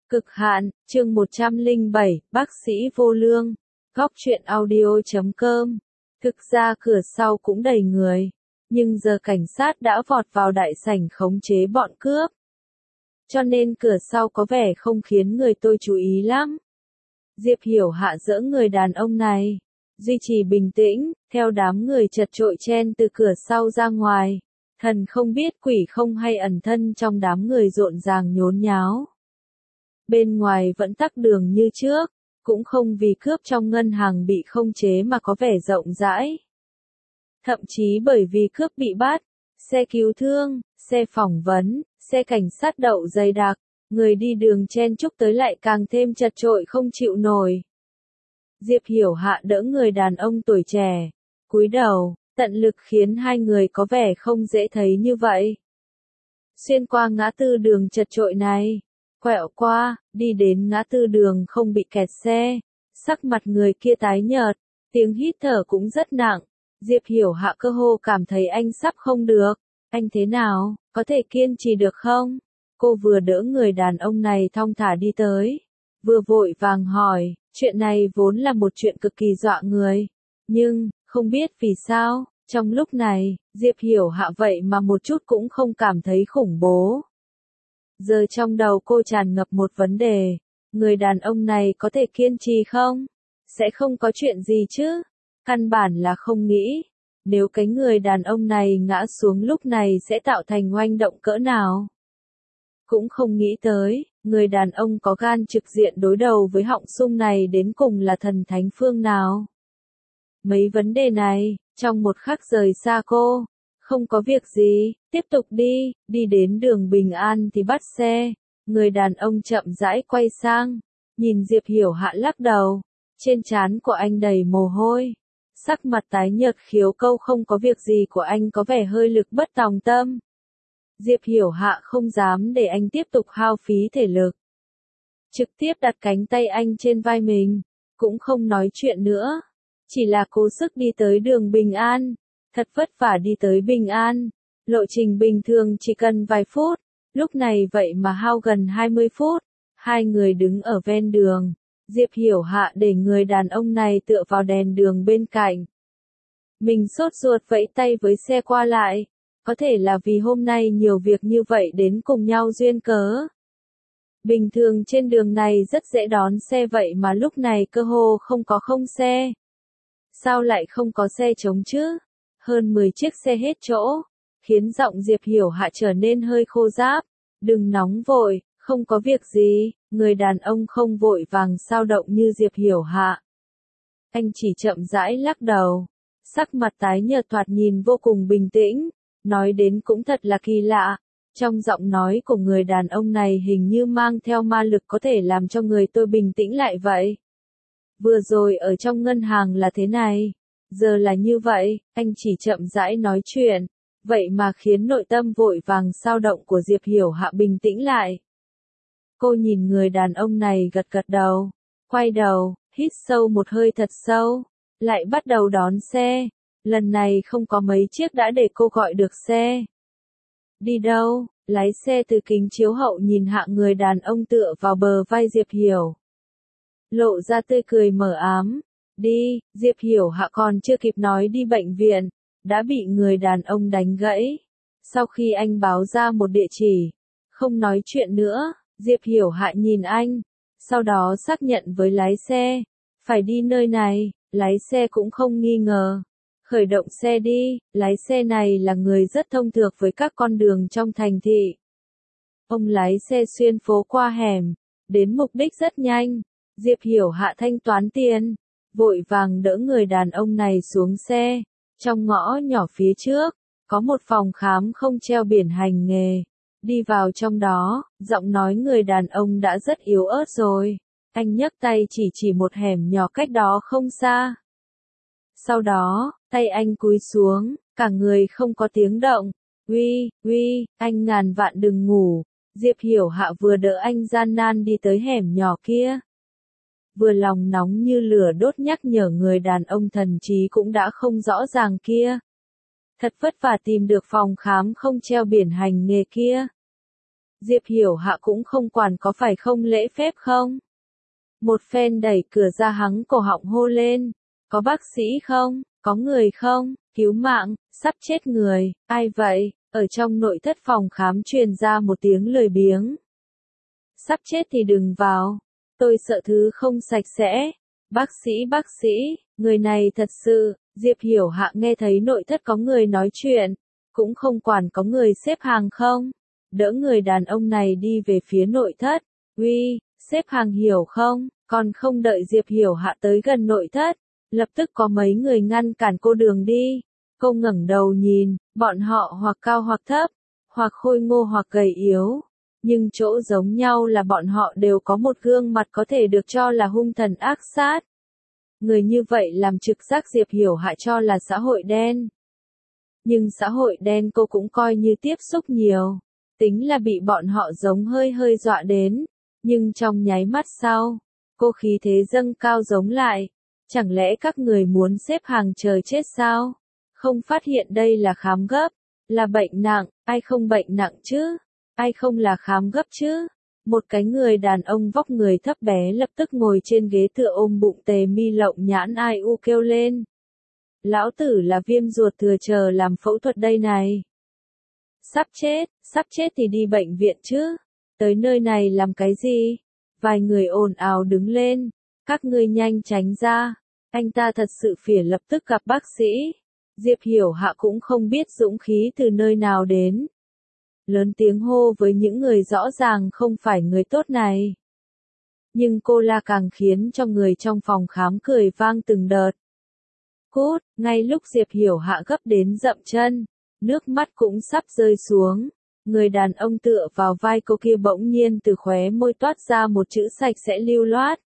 Cực hạn, chương 107, bác sĩ vô lương. Góc truyện audio.com. Thực ra cửa sau cũng đầy người, nhưng giờ cảnh sát đã vọt vào đại sảnh khống chế bọn cướp. Cho nên cửa sau có vẻ không khiến người tôi chú ý lắm. Diệp Hiểu hạ dỡ người đàn ông này, duy trì bình tĩnh, theo đám người chật chội chen từ cửa sau ra ngoài. Thần không biết quỷ không hay ẩn thân trong đám người rộn ràng nhốn nháo. Bên ngoài vẫn tắc đường như trước, cũng không vì cướp trong ngân hàng bị không chế mà có vẻ rộng rãi. Thậm chí bởi vì cướp bị bắt, xe cứu thương, xe phỏng vấn, xe cảnh sát đậu dày đặc, người đi đường chen chúc tới lại càng thêm chật chội không chịu nổi. Diệp Hiểu hạ đỡ người đàn ông tuổi trẻ, cúi đầu, tận lực khiến hai người có vẻ không dễ thấy như vậy. Xuyên qua ngã tư đường chật chội này, quẹo qua, đi đến ngã tư đường không bị kẹt xe, sắc mặt người kia tái nhợt, tiếng hít thở cũng rất nặng. Diệp Hiểu hạ cơ hồ cảm thấy anh sắp không được. Anh thế nào, có thể kiên trì được không? Cô vừa đỡ người đàn ông này thong thả đi tới, vừa vội vàng hỏi, chuyện này vốn là một chuyện cực kỳ dọa người. Nhưng, không biết vì sao, trong lúc này, Diệp Hiểu hạ vậy mà một chút cũng không cảm thấy khủng bố. Giờ trong đầu cô tràn ngập một vấn đề, người đàn ông này có thể kiên trì không? Sẽ không có chuyện gì chứ? Căn bản là không nghĩ, nếu cái người đàn ông này ngã xuống lúc này sẽ tạo thành oanh động cỡ nào. Cũng không nghĩ tới, người đàn ông có gan trực diện đối đầu với họng sung này đến cùng là thần thánh phương nào. Mấy vấn đề này, trong một khắc rời xa cô. Không có việc gì, tiếp tục đi đến đường Bình An thì bắt xe. Người đàn ông chậm rãi quay sang, nhìn Diệp Hiểu hạ lắc đầu. Trên trán của anh đầy mồ hôi. Sắc mặt tái nhợt khiếu câu không có việc gì của anh có vẻ hơi lực bất tòng tâm. Diệp Hiểu hạ không dám để anh tiếp tục hao phí thể lực. Trực tiếp đặt cánh tay anh trên vai mình, cũng không nói chuyện nữa. Chỉ là cố sức đi tới đường Bình An. Thật vất vả đi tới Bình An, lộ trình bình thường chỉ cần vài phút, lúc này vậy mà hao gần 20 phút. Hai người đứng ở ven đường, Diệp Hiểu hạ để người đàn ông này tựa vào đèn đường bên cạnh. Mình sốt ruột vẫy tay với xe qua lại, có thể là vì hôm nay nhiều việc như vậy đến cùng nhau duyên cớ. Bình thường trên đường này rất dễ đón xe vậy mà lúc này cơ hồ không có không xe. Sao lại không có xe trống chứ? Hơn 10 chiếc xe hết chỗ, khiến giọng Diệp Hiểu hạ trở nên hơi khô ráp. Đừng nóng vội, không có việc gì, người đàn ông không vội vàng xao động như Diệp Hiểu hạ. Anh chỉ chậm rãi lắc đầu, sắc mặt tái nhợt thoạt nhìn vô cùng bình tĩnh, nói đến cũng thật là kỳ lạ. Trong giọng nói của người đàn ông này hình như mang theo ma lực có thể làm cho người tôi bình tĩnh lại vậy. Vừa rồi ở trong ngân hàng là thế này. Giờ là như vậy, anh chỉ chậm rãi nói chuyện, vậy mà khiến nội tâm vội vàng xao động của Diệp Hiểu hạ bình tĩnh lại. Cô nhìn người đàn ông này gật gật đầu, quay đầu, hít sâu một hơi thật sâu, lại bắt đầu đón xe. Lần này không có mấy chiếc đã để cô gọi được xe. Đi đâu? Lái xe từ kính chiếu hậu nhìn hạ người đàn ông tựa vào bờ vai Diệp Hiểu. Lộ ra tươi cười mờ ám. Đi, Diệp Hiểu hạ còn chưa kịp nói đi bệnh viện, đã bị người đàn ông đánh gãy. Sau khi anh báo ra một địa chỉ, không nói chuyện nữa, Diệp Hiểu hạ nhìn anh, sau đó xác nhận với lái xe, phải đi nơi này, lái xe cũng không nghi ngờ. Khởi động xe đi, lái xe này là người rất thông thạo với các con đường trong thành thị. Ông lái xe xuyên phố qua hẻm, đến mục đích rất nhanh. Diệp Hiểu hạ thanh toán tiền, vội vàng đỡ người đàn ông này xuống xe. Trong ngõ nhỏ phía trước, có một phòng khám không treo biển hành nghề. Đi vào trong đó, giọng nói người đàn ông đã rất yếu ớt rồi. Anh nhấc tay chỉ một hẻm nhỏ cách đó không xa. Sau đó, tay anh cúi xuống, cả người không có tiếng động. Uy, anh ngàn vạn đừng ngủ. Diệp Hiểu hạ vừa đỡ anh gian nan đi tới hẻm nhỏ kia. Vừa lòng nóng như lửa đốt nhắc nhở người đàn ông thần trí cũng đã không rõ ràng kia. Thật vất vả tìm được phòng khám không treo biển hành nghề kia. Diệp Hiểu Hạ cũng không quản có phải không lễ phép không. Một phen đẩy cửa ra hắng cổ họng hô lên. Có bác sĩ không? Có người không? Cứu mạng, sắp chết người, ai vậy? Ở trong nội thất phòng khám truyền ra một tiếng lười biếng. Sắp chết thì đừng vào. Tôi sợ thứ không sạch sẽ. Bác sĩ, người này thật sự. Diệp Hiểu Hạ nghe thấy nội thất có người nói chuyện. Cũng không quản có người xếp hàng không. Đỡ người đàn ông này đi về phía nội thất. Uy, xếp hàng hiểu không? Còn không đợi Diệp Hiểu Hạ tới gần nội thất. Lập tức có mấy người ngăn cản cô đường đi. Cô ngẩng đầu nhìn, bọn họ hoặc cao hoặc thấp, hoặc khôi ngô hoặc gầy yếu. Nhưng chỗ giống nhau là bọn họ đều có một gương mặt có thể được cho là hung thần ác sát. Người như vậy làm trực giác Diệp Hiểu Hạ cho là xã hội đen. Nhưng xã hội đen cô cũng coi như tiếp xúc nhiều. Tính là bị bọn họ giống hơi dọa đến. Nhưng trong nháy mắt sau, cô khí thế dâng cao giống lại. Chẳng lẽ các người muốn xếp hàng chờ chết sao? Không phát hiện đây là khám gấp, là bệnh nặng, ai không bệnh nặng chứ? Ai không là khám gấp chứ? Một cái người đàn ông vóc người thấp bé lập tức ngồi trên ghế tựa ôm bụng tề mi lộng nhãn ai u kêu lên. Lão tử là viêm ruột thừa chờ làm phẫu thuật đây này. Sắp chết thì đi bệnh viện chứ. Tới nơi này làm cái gì? Vài người ồn ào đứng lên. Các ngươi nhanh tránh ra. Anh ta thật sự phỉ lập tức gặp bác sĩ. Diệp Hiểu Hạ cũng không biết dũng khí từ nơi nào đến. Lớn tiếng hô với những người rõ ràng không phải người tốt này. Nhưng cô la càng khiến cho người trong phòng khám cười vang từng đợt. Cút, ngay lúc Diệp Hiểu Hạ gấp đến dậm chân, nước mắt cũng sắp rơi xuống. Người đàn ông tựa vào vai cô kia bỗng nhiên từ khóe môi toát ra một chữ sạch sẽ lưu loát.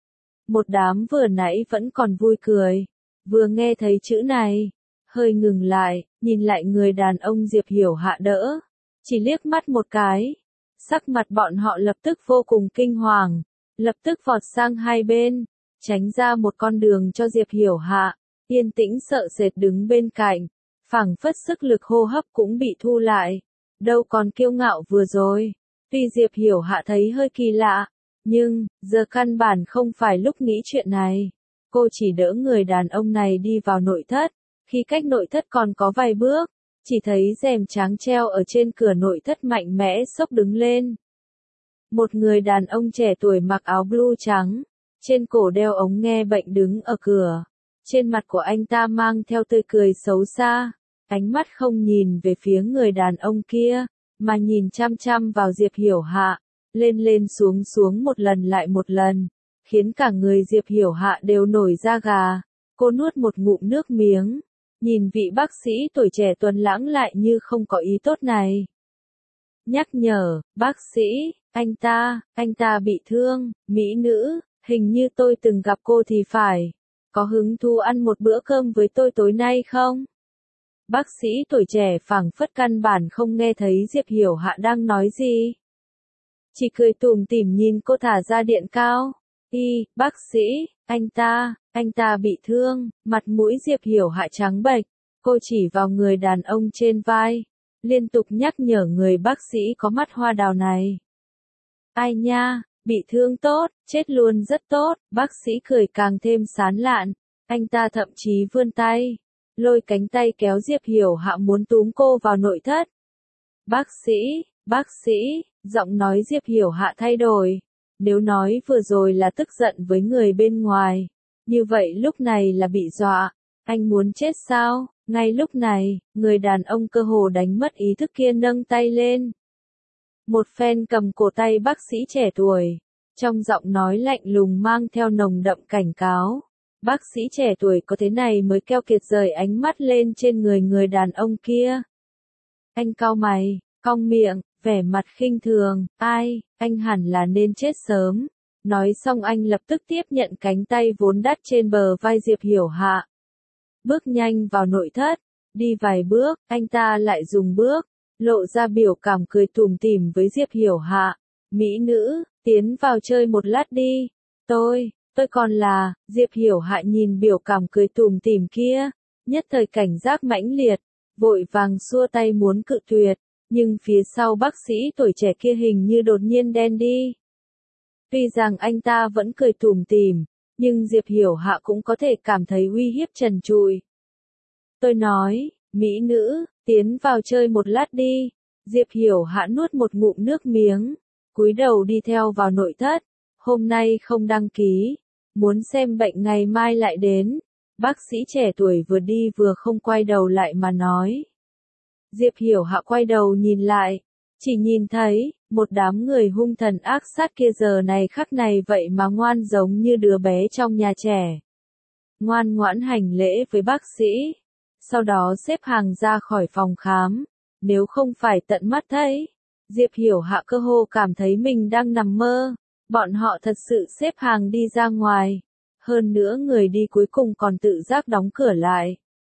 Một đám vừa nãy vẫn còn vui cười, vừa nghe thấy chữ này, hơi ngừng lại, nhìn lại người đàn ông Diệp Hiểu Hạ đỡ, chỉ liếc mắt một cái, sắc mặt bọn họ lập tức vô cùng kinh hoàng, lập tức vọt sang hai bên, tránh ra một con đường cho Diệp Hiểu Hạ, yên tĩnh sợ sệt đứng bên cạnh, phảng phất sức lực hô hấp cũng bị thu lại, đâu còn kiêu ngạo vừa rồi. Tuy Diệp Hiểu Hạ thấy hơi kỳ lạ, nhưng, giờ căn bản không phải lúc nghĩ chuyện này. Cô chỉ đỡ người đàn ông này đi vào nội thất. Khi cách nội thất còn có vài bước, chỉ thấy rèm trắng treo ở trên cửa nội thất mạnh mẽ xốc đứng lên. Một người đàn ông trẻ tuổi mặc áo blue trắng, trên cổ đeo ống nghe bệnh đứng ở cửa. Trên mặt của anh ta mang theo tươi cười xấu xa, ánh mắt không nhìn về phía người đàn ông kia, mà nhìn chăm chăm vào Diệp Hiểu Hạ. Lên xuống một lần lại một lần, khiến cả người Diệp Hiểu Hạ đều nổi da gà. Cô nuốt một ngụm nước miếng, nhìn vị bác sĩ tuổi trẻ tuấn lãng lại như không có ý tốt này. Nhắc nhở, bác sĩ, anh ta bị thương, mỹ nữ, hình như tôi từng gặp cô thì phải. Có hứng thú ăn một bữa cơm với tôi tối nay không? Bác sĩ tuổi trẻ phảng phất căn bản không nghe thấy Diệp Hiểu Hạ đang nói gì. Chỉ cười tủm tỉm nhìn cô thả ra điện cao. Bác sĩ, anh ta bị thương, mặt mũi Diệp Hiểu Hạ trắng bệch. Cô chỉ vào người đàn ông trên vai, liên tục nhắc nhở người bác sĩ có mắt hoa đào này. Ai nha, bị thương tốt, chết luôn rất tốt, bác sĩ cười càng thêm sán lạn. Anh ta thậm chí vươn tay, lôi cánh tay kéo Diệp Hiểu Hạ muốn túm cô vào nội thất. Bác sĩ, giọng nói Diệp Hiểu Hạ thay đổi. Nếu nói vừa rồi là tức giận với người bên ngoài, như vậy lúc này là bị dọa. Anh muốn chết sao? Ngay lúc này, người đàn ông cơ hồ đánh mất ý thức kia nâng tay lên. Một phen cầm cổ tay bác sĩ trẻ tuổi, trong giọng nói lạnh lùng mang theo nồng đậm cảnh cáo. Bác sĩ trẻ tuổi có thế này mới keo kiệt rời ánh mắt lên trên người đàn ông kia. Anh cau mày, cong miệng, vẻ mặt khinh thường, anh hẳn là nên chết sớm. Nói xong anh lập tức tiếp nhận cánh tay vốn đắt trên bờ vai Diệp Hiểu Hạ. Bước nhanh vào nội thất, đi vài bước, anh ta lại dùng bước, lộ ra biểu cảm cười tủm tỉm với Diệp Hiểu Hạ. Mỹ nữ, tiến vào chơi một lát đi. Tôi còn là, Diệp Hiểu Hạ nhìn biểu cảm cười tủm tỉm kia, nhất thời cảnh giác mãnh liệt, vội vàng xua tay muốn cự tuyệt, Nhưng phía sau bác sĩ tuổi trẻ kia hình như đột nhiên đen đi. Tuy rằng anh ta vẫn cười tủm tỉm, nhưng Diệp Hiểu Hạ cũng có thể cảm thấy uy hiếp trần trụi. Tôi nói, mỹ nữ, tiến vào chơi một lát đi. Diệp Hiểu Hạ nuốt một ngụm nước miếng, cúi đầu đi theo vào nội thất. Hôm nay không đăng ký, muốn xem bệnh ngày mai lại đến. Bác sĩ trẻ tuổi vừa đi vừa không quay đầu lại mà nói. Diệp Hiểu Hạ quay đầu nhìn lại, chỉ nhìn thấy, một đám người hung thần ác sát kia giờ này khắc này vậy mà ngoan giống như đứa bé trong nhà trẻ. Ngoan ngoãn hành lễ với bác sĩ, sau đó xếp hàng ra khỏi phòng khám. Nếu không phải tận mắt thấy, Diệp Hiểu Hạ cơ hồ cảm thấy mình đang nằm mơ. Bọn họ thật sự xếp hàng đi ra ngoài. Hơn nữa người đi cuối cùng còn tự giác đóng cửa lại.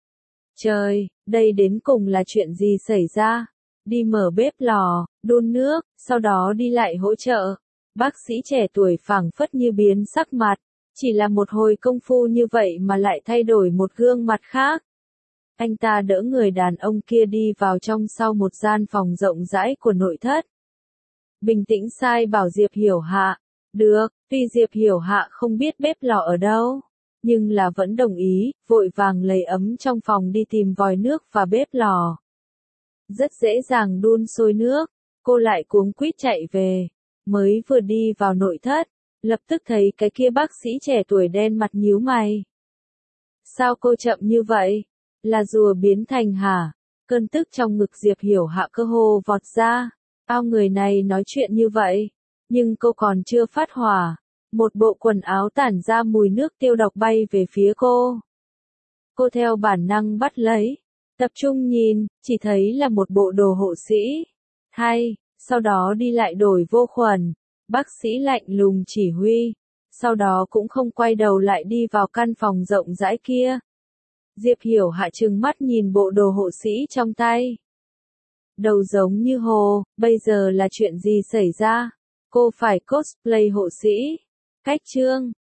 Trời, đây đến cùng là chuyện gì xảy ra? Đi mở bếp lò, đun nước, sau đó đi lại hỗ trợ. Bác sĩ trẻ tuổi phảng phất như biến sắc mặt. Chỉ là một hồi công phu như vậy mà lại thay đổi một gương mặt khác. Anh ta đỡ người đàn ông kia đi vào trong sau một gian phòng rộng rãi của nội thất. Bình tĩnh sai bảo Diệp Hiểu Hạ. Được, tuy Diệp Hiểu Hạ không biết bếp lò ở đâu, nhưng là vẫn đồng ý, vội vàng lấy ấm trong phòng đi tìm vòi nước và bếp lò. Rất dễ dàng đun sôi nước, cô lại cuống quýt chạy về, mới vừa đi vào nội thất, lập tức thấy cái kia bác sĩ trẻ tuổi đen mặt nhíu mày. Sao cô chậm như vậy? Là rùa biến thành hả? Cơn tức trong ngực Diệp Hiểu Hạ cơ hồ vọt ra. Ao người này nói chuyện như vậy, nhưng cô còn chưa phát hỏa. Một bộ quần áo tản ra mùi nước tiêu độc bay về phía cô. Cô theo bản năng bắt lấy, tập trung nhìn, chỉ thấy là một bộ đồ hộ sĩ. Thay, sau đó đi lại đổi vô khuẩn. Bác sĩ lạnh lùng chỉ huy, sau đó cũng không quay đầu lại đi vào căn phòng rộng rãi kia. Diệp Hiểu Hạ trừng mắt nhìn bộ đồ hộ sĩ trong tay. Đầu giống như hồ, bây giờ là chuyện gì xảy ra? Cô phải cosplay hộ sĩ. Cách chương